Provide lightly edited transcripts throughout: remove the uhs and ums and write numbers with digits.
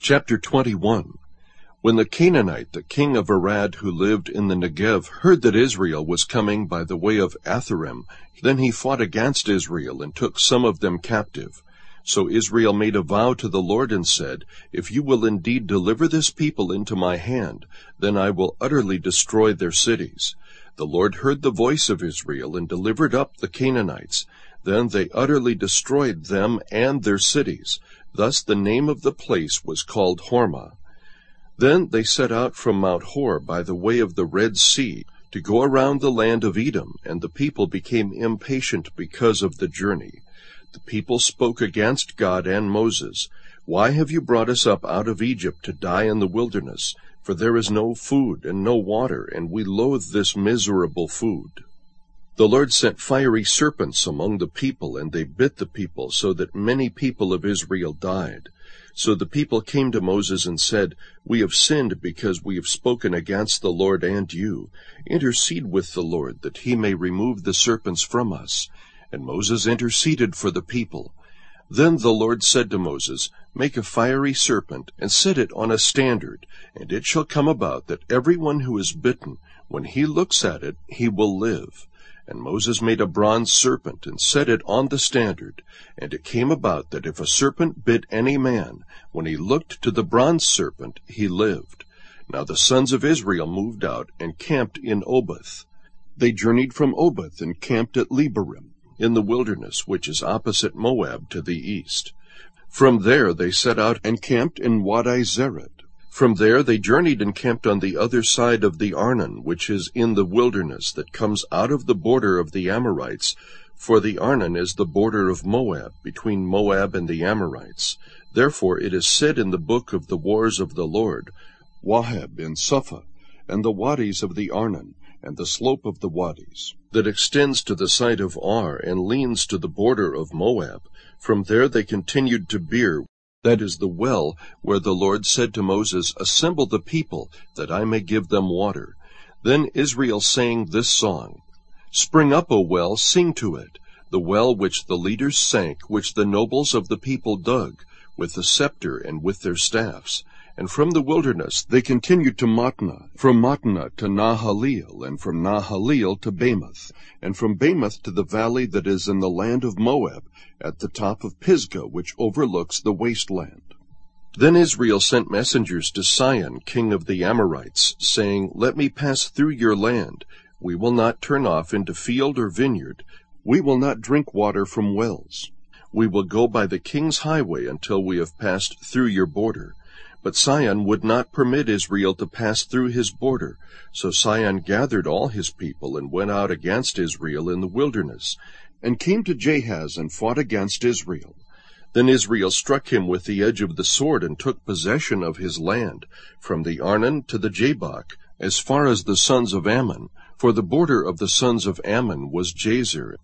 Chapter 21. When the Canaanite, the king of Arad, who lived in the Negev, heard that Israel was coming by the way of Atharim, then he fought against Israel and took some of them captive. So Israel made a vow to the Lord and said, "If you will indeed deliver this people into my hand, then I will utterly destroy their cities." The Lord heard the voice of Israel and delivered up the Canaanites. Then they utterly destroyed them and their cities. Thus the name of the place was called Hormah. Then they set out from Mount Hor by the way of the Red Sea to go around the land of Edom, and the people became impatient because of the journey. The people spoke against God and Moses. "Why have you brought us up out of Egypt to die in the wilderness? For there is no food and no water, and we loathe this miserable food." The Lord sent fiery serpents among the people, and they bit the people, so that many people of Israel died. So the people came to Moses and said, "We have sinned because we have spoken against the Lord and you. Intercede with the Lord, that he may remove the serpents from us." And Moses interceded for the people. Then the Lord said to Moses, "Make a fiery serpent, and set it on a standard, and it shall come about that everyone who is bitten, when he looks at it, he will live." And Moses made a bronze serpent, and set it on the standard. And it came about that if a serpent bit any man, when he looked to the bronze serpent, he lived. Now the sons of Israel moved out, and camped in Oboth. They journeyed from Oboth, and camped at Lebarim, in the wilderness, which is opposite Moab to the east. From there they set out and camped in Wadi Zered. From there they journeyed and camped on the other side of the Arnon, which is in the wilderness that comes out of the border of the Amorites, for the Arnon is the border of Moab, between Moab and the Amorites. Therefore it is said in the book of the wars of the Lord, Waheb and Suphah, and the wadis of the Arnon, and the slope of the wadis, that extends to the site of Ar, and leans to the border of Moab. From there they continued to Beer, that is the well where the Lord said to Moses, "Assemble the people, that I may give them water." Then Israel sang this song, "Spring up, O well, sing to it, the well which the leaders sank, which the nobles of the people dug, with the scepter and with their staffs." And from the wilderness they continued to Matnah, from Matnah to Nahaliel, and from Nahaliel to Bamoth, and from Bamoth to the valley that is in the land of Moab, at the top of Pisgah, which overlooks the wasteland. Then Israel sent messengers to Sihon, king of the Amorites, saying, "Let me pass through your land. We will not turn off into field or vineyard. We will not drink water from wells. We will go by the king's highway until we have passed through your border." But Sihon would not permit Israel to pass through his border. So Sihon gathered all his people and went out against Israel in the wilderness, and came to Jahaz and fought against Israel. Then Israel struck him with the edge of the sword and took possession of his land, from the Arnon to the Jabbok, as far as the sons of Ammon, for the border of the sons of Ammon was Jazer.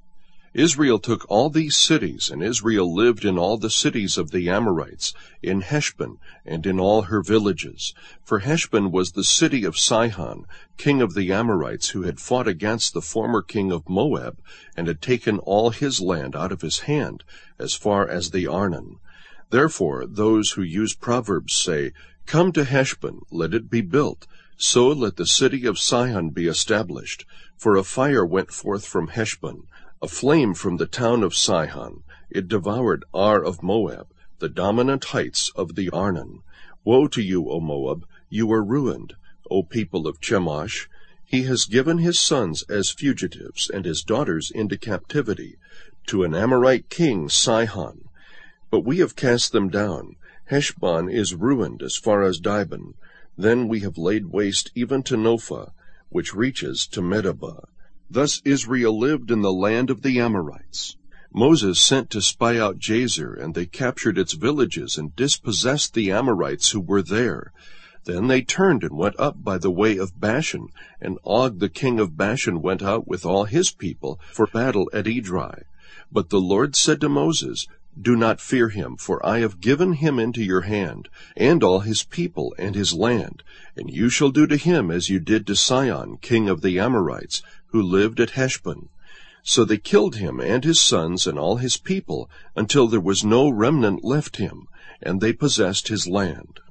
Israel took all these cities, and Israel lived in all the cities of the Amorites, in Heshbon, and in all her villages. For Heshbon was the city of Sihon, king of the Amorites, who had fought against the former king of Moab, and had taken all his land out of his hand, as far as the Arnon. Therefore those who use Proverbs say, "Come to Heshbon, let it be built, so let the city of Sihon be established. For a fire went forth from Heshbon, a flame from the town of Sihon. It devoured Ar of Moab, the dominant heights of the Arnon. Woe to you, O Moab! You are ruined, O people of Chemosh! He has given his sons as fugitives, and his daughters into captivity, to an Amorite king, Sihon. But we have cast them down. Heshbon is ruined as far as Dibon. Then we have laid waste even to Nophah, which reaches to Medeba. Thus Israel lived in the land of the Amorites. Moses sent to spy out Jazer, and they captured its villages and dispossessed the Amorites who were there. Then they turned and went up by the way of Bashan, and Og the king of Bashan went out with all his people for battle at Edrei. But the Lord said to Moses, "Do not fear him, for I have given him into your hand, and all his people and his land, and you shall do to him as you did to Sihon, king of the Amorites, who lived at Heshbon." So they killed him and his sons and all his people, until there was no remnant left him. and they possessed his land.